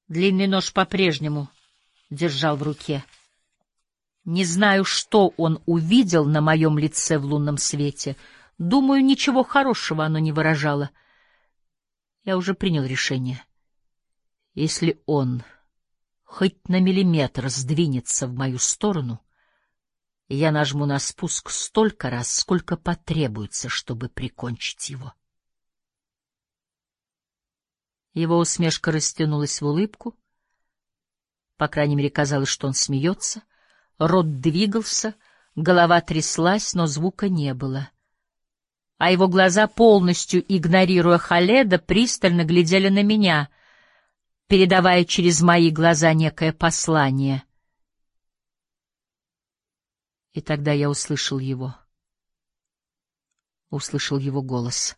Длинный нож по-прежнему держал в руке. Не знаю, что он увидел на моем лице в лунном свете. Думаю, ничего хорошего оно не выражало. Я уже принял решение. Если он хоть на миллиметр сдвинется в мою сторону, я нажму на спуск столько раз, сколько потребуется, чтобы прикончить его. Его усмешка растянулась в улыбку. По крайней мере, казалось, что он смеется. Рот двигался, голова тряслась, но звука не было. А его глаза, полностью игнорируя Халеда, пристально глядели на меня, передавая через мои глаза некое послание. И тогда я услышал его голос.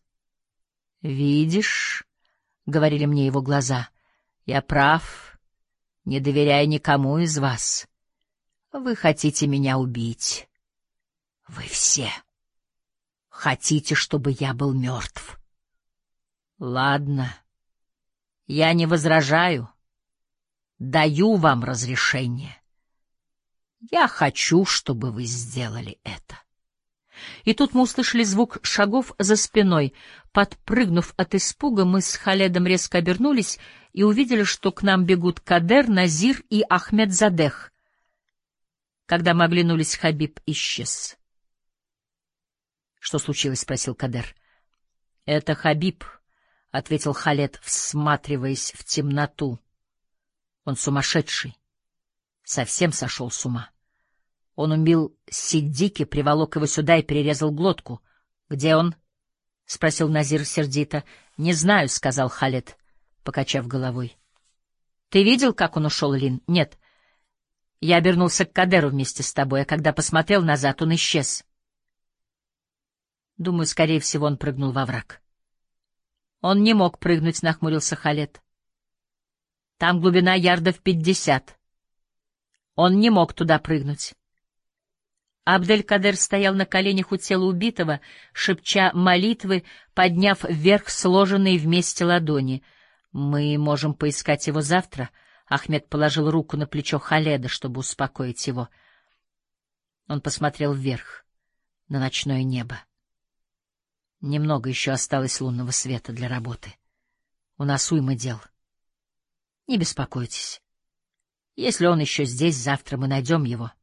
«Видишь?» — говорили мне его глаза. «Я прав, не доверяя никому из вас. Вы хотите меня убить. Вы все хотите, чтобы я был мертв. Ладно, я не возражаю, даю вам разрешение. Я хочу, чтобы вы сделали это». И тут мы услышали звук шагов за спиной. Подпрыгнув от испуга, мы с Халедом резко обернулись и увидели, что к нам бегут Кадер, Назир и Ахмедзадех. Когда мы оглянулись, Хабиб исчез. — Что случилось? — спросил Кадер. — Это Хабиб, — ответил Халед, всматриваясь в темноту. — Он сумасшедший, совсем сошел с ума. Он убил Сиддики, приволок его сюда и перерезал глотку. — Где он? — спросил Назир сердито. — Не знаю, — сказал Халед, покачав головой. — Ты видел, как он ушел, Лин? — Нет. Я обернулся к Кадеру вместе с тобой, а когда посмотрел назад, он исчез. Думаю, скорее всего, он прыгнул во враг. — Он не мог прыгнуть, — нахмурился Халед. — Там глубина ярдов 50. Он не мог туда прыгнуть. Абдель-Кадер стоял на коленях у тела убитого, шепча молитвы, подняв вверх сложенные вместе ладони. «Мы можем поискать его завтра», — Ахмед положил руку на плечо Халеда, чтобы успокоить его. Он посмотрел вверх, на ночное небо. «Немного еще осталось лунного света для работы. У нас уйма дел. Не беспокойтесь. Если он еще здесь, завтра мы найдем его.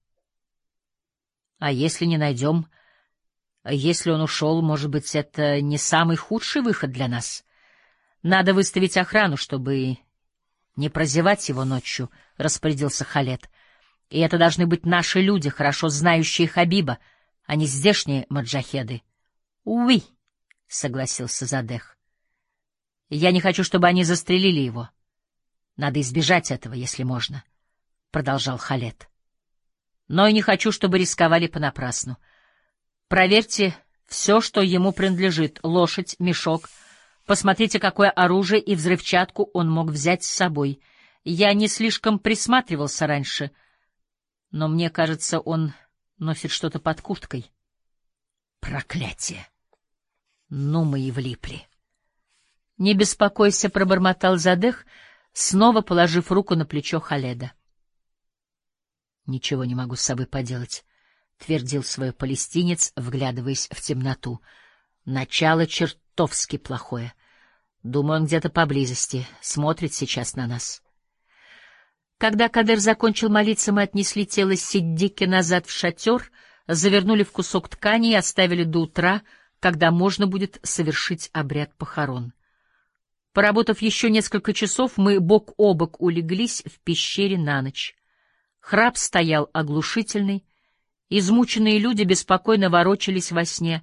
А если не найдем, если он ушел, может быть, это не самый худший выход для нас. Надо выставить охрану, чтобы не прозевать его ночью», — распорядился Халед. «И это должны быть наши люди, хорошо знающие Хабиба, а не здешние маджахеды». «Уи», — согласился Задех. «Я не хочу, чтобы они застрелили его. Надо избежать этого, если можно», — продолжал Халед. «Но и не хочу, чтобы рисковали понапрасну. Проверьте все, что ему принадлежит: лошадь, мешок. Посмотрите, какое оружие и взрывчатку он мог взять с собой. Я не слишком присматривался раньше, но мне кажется, он носит что-то под курткой. Проклятие! Ну, мы и влипли». «Не беспокойся», — пробормотал Задех, снова положив руку на плечо Халеда. «Ничего не могу с собой поделать», — твердил свой палестинец, вглядываясь в темноту. «Начало чертовски плохое. Думаю, он где-то поблизости, смотрит сейчас на нас». Когда Кадер закончил молиться, мы отнесли тело Сиддики назад в шатер, завернули в кусок ткани и оставили до утра, когда можно будет совершить обряд похорон. Поработав еще несколько часов, мы бок о бок улеглись в пещере на ночь. Храп стоял оглушительный, измученные люди беспокойно ворочались во сне.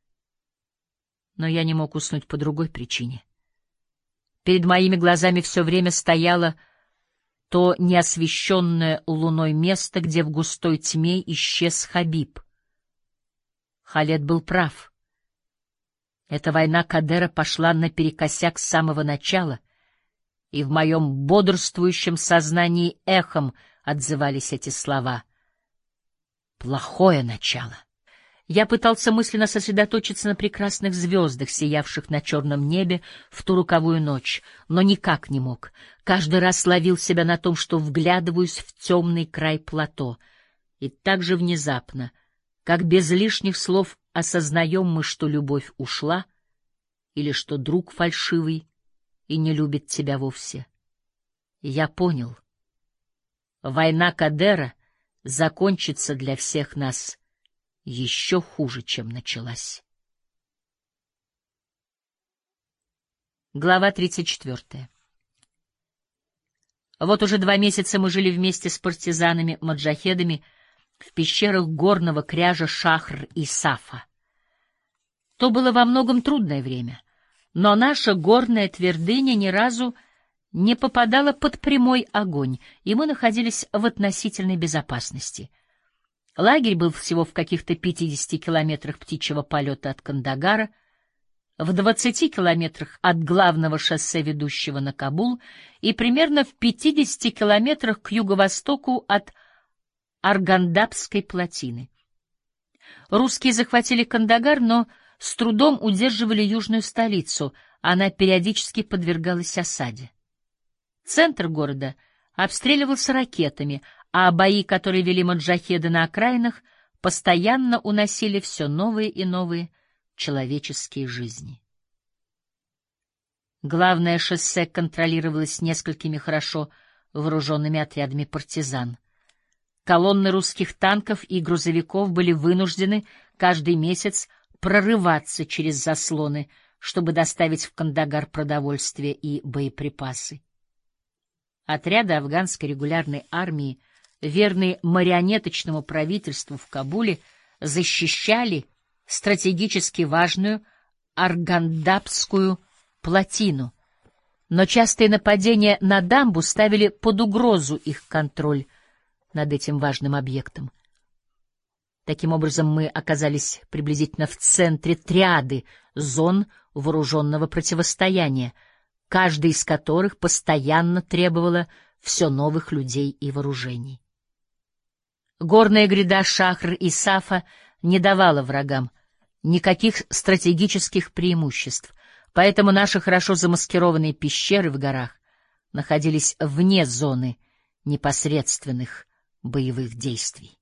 Но я не мог уснуть по другой причине. Перед моими глазами все время стояло то неосвещенное луной место, где в густой тьме исчез Хабиб. Халед был прав. Эта война Кадера пошла наперекосяк с самого начала, и в моем бодрствующем сознании эхом отзывались эти слова. Плохое начало. Я пытался мысленно сосредоточиться на прекрасных звездах, сиявших на черном небе в ту роковую ночь, но никак не мог. Каждый раз ловил себя на том, что вглядываюсь в темный край плато. И так же внезапно, как без лишних слов осознаем мы, что любовь ушла, или что друг фальшивый и не любит тебя вовсе. Я понял. Война Кадера закончится для всех нас еще хуже, чем началась. Глава 34. Вот уже 2 месяца мы жили вместе с партизанами-маджахедами в пещерах горного кряжа Шахр и Сафа. То было во многом трудное время, но наша горная твердыня ни разу не попадала под прямой огонь, и мы находились в относительной безопасности. Лагерь был всего в каких-то 50 километрах птичьего полета от Кандагара, в 20 километрах от главного шоссе, ведущего на Кабул, и примерно в 50 километрах к юго-востоку от Аргандабской плотины. Русские захватили Кандагар, но с трудом удерживали южную столицу, она периодически подвергалась осаде. Центр города обстреливался ракетами, а бои, которые вели маджахеды на окраинах, постоянно уносили все новые и новые человеческие жизни. Главное шоссе контролировалось несколькими хорошо вооруженными отрядами партизан. Колонны русских танков и грузовиков были вынуждены каждый месяц прорываться через заслоны, чтобы доставить в Кандагар продовольствие и боеприпасы. Отряды афганской регулярной армии, верные марионеточному правительству в Кабуле, защищали стратегически важную Аргандабскую плотину, но частые нападения на дамбу ставили под угрозу их контроль над этим важным объектом. Таким образом, мы оказались приблизительно в центре триады зон вооруженного противостояния, каждая из которых постоянно требовала все новых людей и вооружений. Горная гряда Шахр и Сафа не давала врагам никаких стратегических преимуществ, поэтому наши хорошо замаскированные пещеры в горах находились вне зоны непосредственных боевых действий.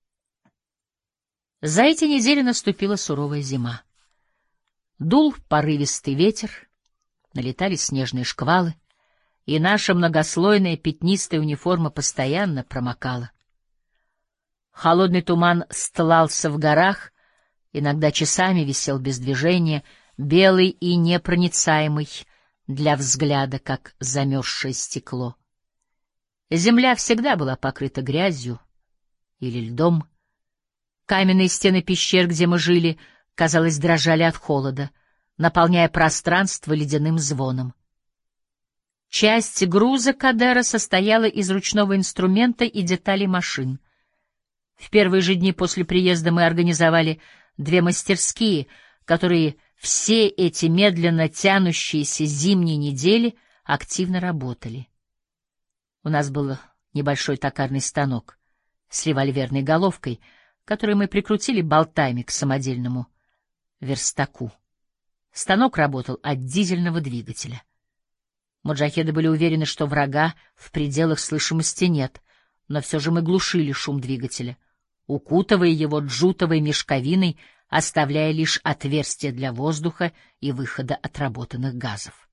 За эти недели наступила суровая зима. Дул порывистый ветер, налетали снежные шквалы, и наша многослойная пятнистая униформа постоянно промокала. Холодный туман стлался в горах, иногда часами висел без движения, белый и непроницаемый для взгляда, как замерзшее стекло. Земля всегда была покрыта грязью или льдом. Каменные стены пещер, где мы жили, казалось, дрожали от холода, наполняя пространство ледяным звоном. Часть груза Кадера состояла из ручного инструмента и деталей машин. В первые же дни после приезда мы организовали 2 мастерские, которые все эти медленно тянущиеся зимние недели активно работали. У нас был небольшой токарный станок с револьверной головкой, который мы прикрутили болтами к самодельному верстаку. Станок работал от дизельного двигателя. Маджахеды были уверены, что врага в пределах слышимости нет, но все же мы глушили шум двигателя, укутывая его джутовой мешковиной, оставляя лишь отверстия для воздуха и выхода отработанных газов.